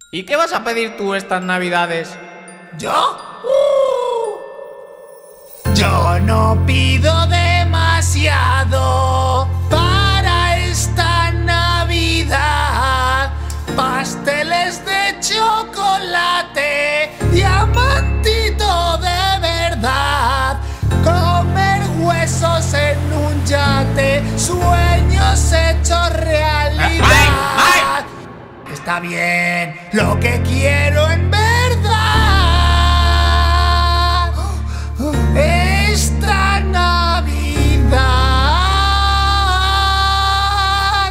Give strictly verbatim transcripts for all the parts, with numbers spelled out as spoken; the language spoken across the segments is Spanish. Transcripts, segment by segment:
¿Y qué vas a pedir tú estas navidades? ¿Yo? Uh, yo no pido demasiado para esta Navidad. Pasteles de chocolate, diamantito de verdad, comer huesos en un yate, sueños hechos realidad. ¡Ay! ¡Ay! Está bien, lo que quiero en verdad. Esta Navidad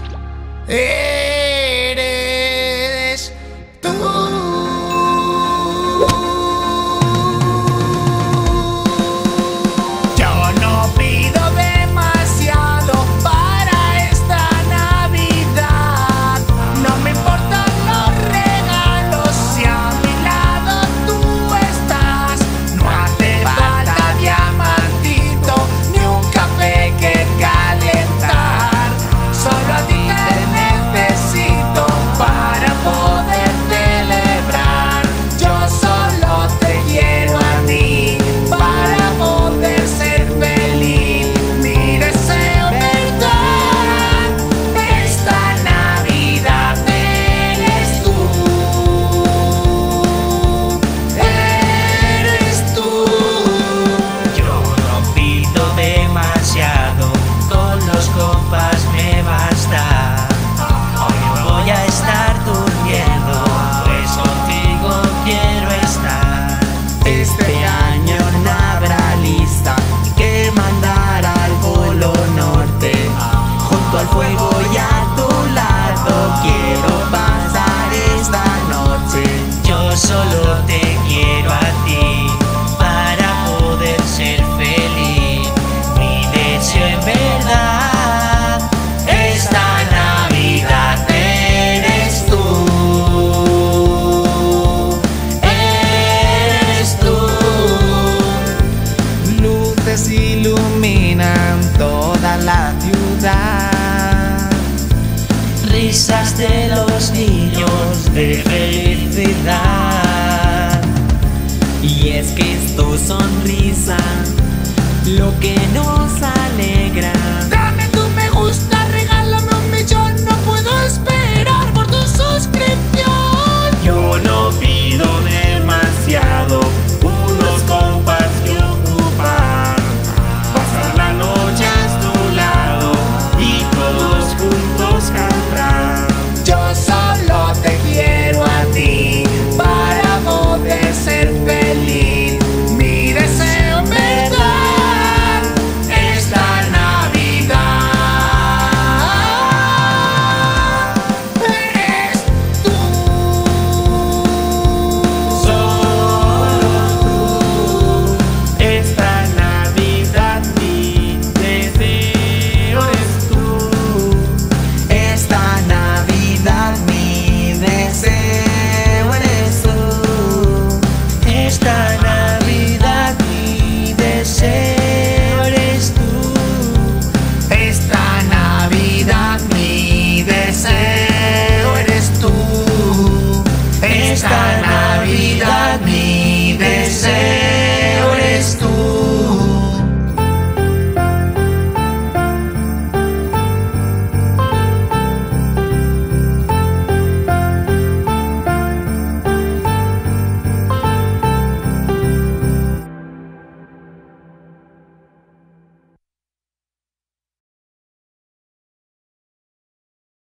eres tú. Yo no pido demasiado para esta Navidad. No me importan los regalos si a mi lado tú estás. No hace falta diamantito ni un café que calentar. Solo a ti te necesito para poder celebrar. Yo solo te quiero a ti para poder ser feliz. Mi deseo verdad, esta Navidad eres tú. Eres tú. Yo no pido demasiado, con los compas me basta. Hoy no voy a estar durmiendo, pues contigo quiero estar. Este año no habrá lista que mandar al Polo Norte. Junto al fuego y a tu lado quiero pasar esta noche. Yo solo te quiero a ti para poder ser feliz. Mi deseo en verdad, esta Navidad eres tú. Eres tú. Luces iluminan toda la ciudad. Risas de los niños de